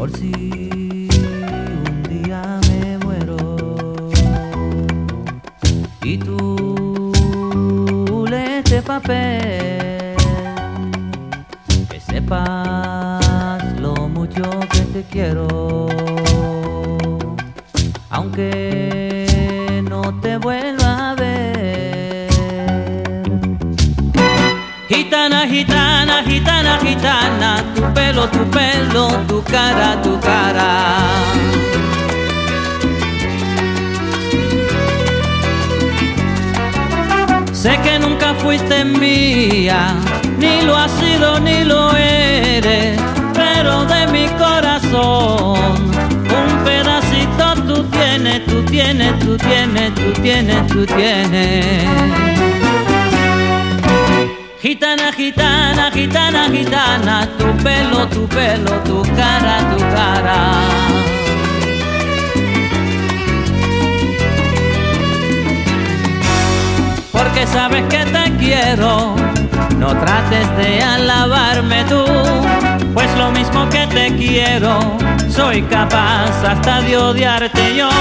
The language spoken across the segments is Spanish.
por si un día me muero y tú lees este papel, que sepas lo mucho que te quiero, aunque no te vuelva a ver. Gitana, gitana, gitana, gitana, tu pelo, tu cara, tu cara. Sé que nunca fuiste mía, ni lo has sido ni lo eres, pero de mi corazón un pedacito tú tienes, tú tienes, tú tienes, tú tienes, tú tienes. Gitana, gitana, gitana, gitana, tu pelo, tu cara, tu cara. Porque sabes que te quiero, no trates de alabarme tú, pues lo mismo que te quiero, soy capaz hasta de odiarte yo.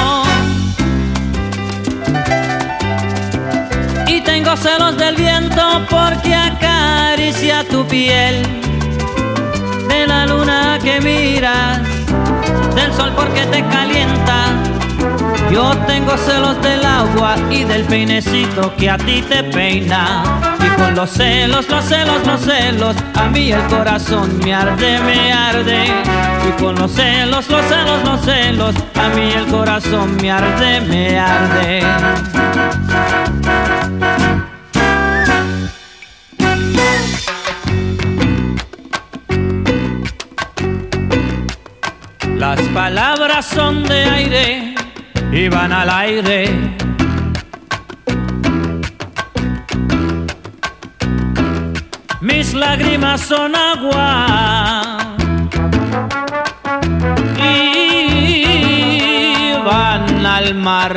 Y tengo celos del viento porque acaricia tu piel, de la luna que miras, del sol porque te calienta. Yo tengo celos del agua y del peinecito que a ti te peina. Y con los celos, los celos, los celos, a mí el corazón me arde, me arde. Y con los celos, los celos, los celos, a mí el corazón me arde, me arde. Las palabras son de aire y van al aire. Mis lágrimas son agua y van al mar.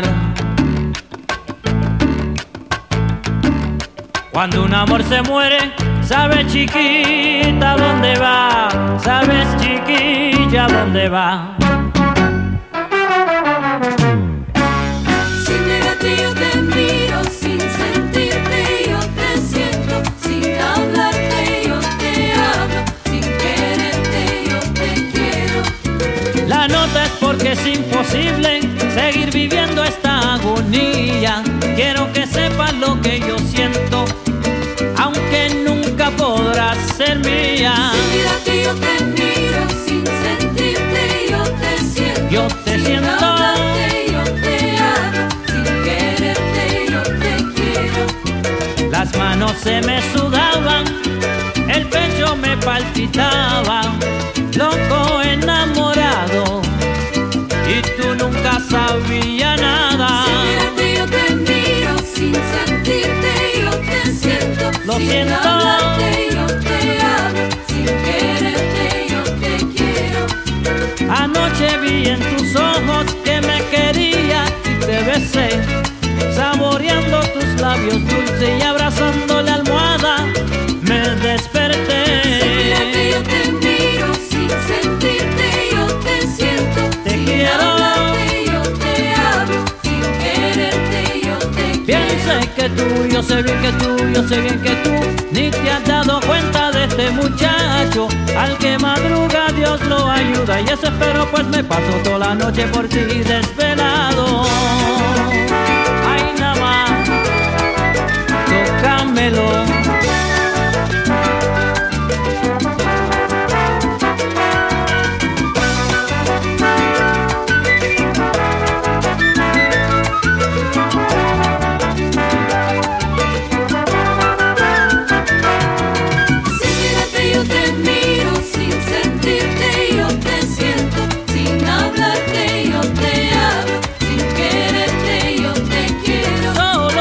Cuando un amor se muere, sabes chiquita dónde va, sabes chiquilla dónde va. Sin mirarte yo te miro, sin sentirte yo te siento, sin hablarte yo te hablo, sin quererte yo te quiero. La nota es porque es imposible seguir viviendo esta agonía. Quiero que sepas lo que yo siento, aunque nunca podrás ser mía. Sin mirarte yo te miro, sin sentirte yo te siento, Yo te sin siento. hablarte yo te hablo, sin quererte yo te quiero. Las manos se me sudaban, el pecho me palpitaba, loco enamorado, y tú nunca sabías nada. Sin mirarte yo te miro, sin sentirte yo te siento, Lo sin siento. hablarte yo te hablo, sin quererte yo te quiero. Anoche vi en tus ojos que me quería y te besé, saboreando tus labios dulces y abrazando la almohada me desperté. Sin mirarte yo te miro, sin sentirte yo te siento, Te sin quiero. hablarte yo te hablo, sin quererte yo te Bien quiero. sé que tú, yo sé bien que tú, yo sé bien que tú ni te has dado cuenta de este muchacho. Al que madruga Dios lo ayuda, y eso espero, pues me paso toda la noche por ti desvelado. Ay, nada más, tócamelo. Sin mirarte yo te miro, sin sentirte yo te siento, sin hablarte yo te hablo, sin quererte yo te quiero.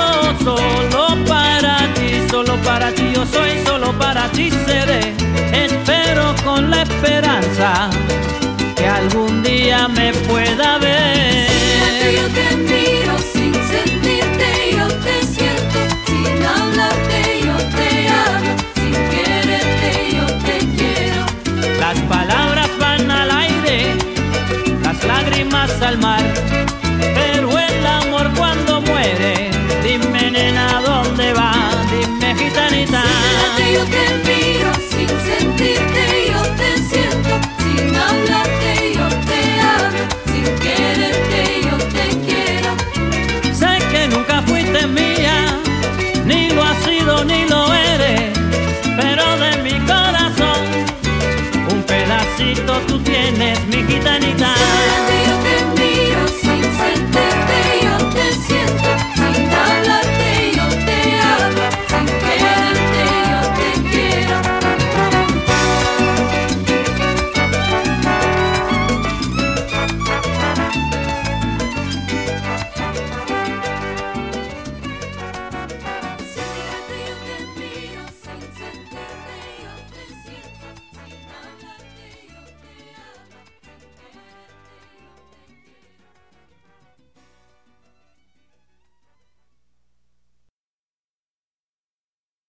Solo para ti yo soy, solo para ti seré. Espero con la esperanza que algún día me pueda ver. Yo te miro, sin sentirte yo te siento, sin hablarte yo te hablo, sin quererte yo te quiero. Las palabras van al aire al mar. Pero el amor cuando muere, dime nena dónde va, dime gitanita. Sin mirarte yo te miro, sin sentirte yo te siento, sin hablarte yo te hablo, sin quererte yo te quiero. Sé que nunca fuiste mía, ni lo has sido ni lo eres, pero de mi corazón un pedacito tú tienes, mi gitanita.